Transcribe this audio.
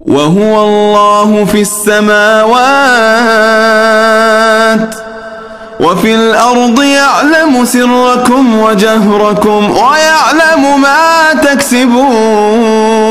وهو الله في السماوات وفي الأرض يعلم سركم وجهركم ويعلم ما تكسبون.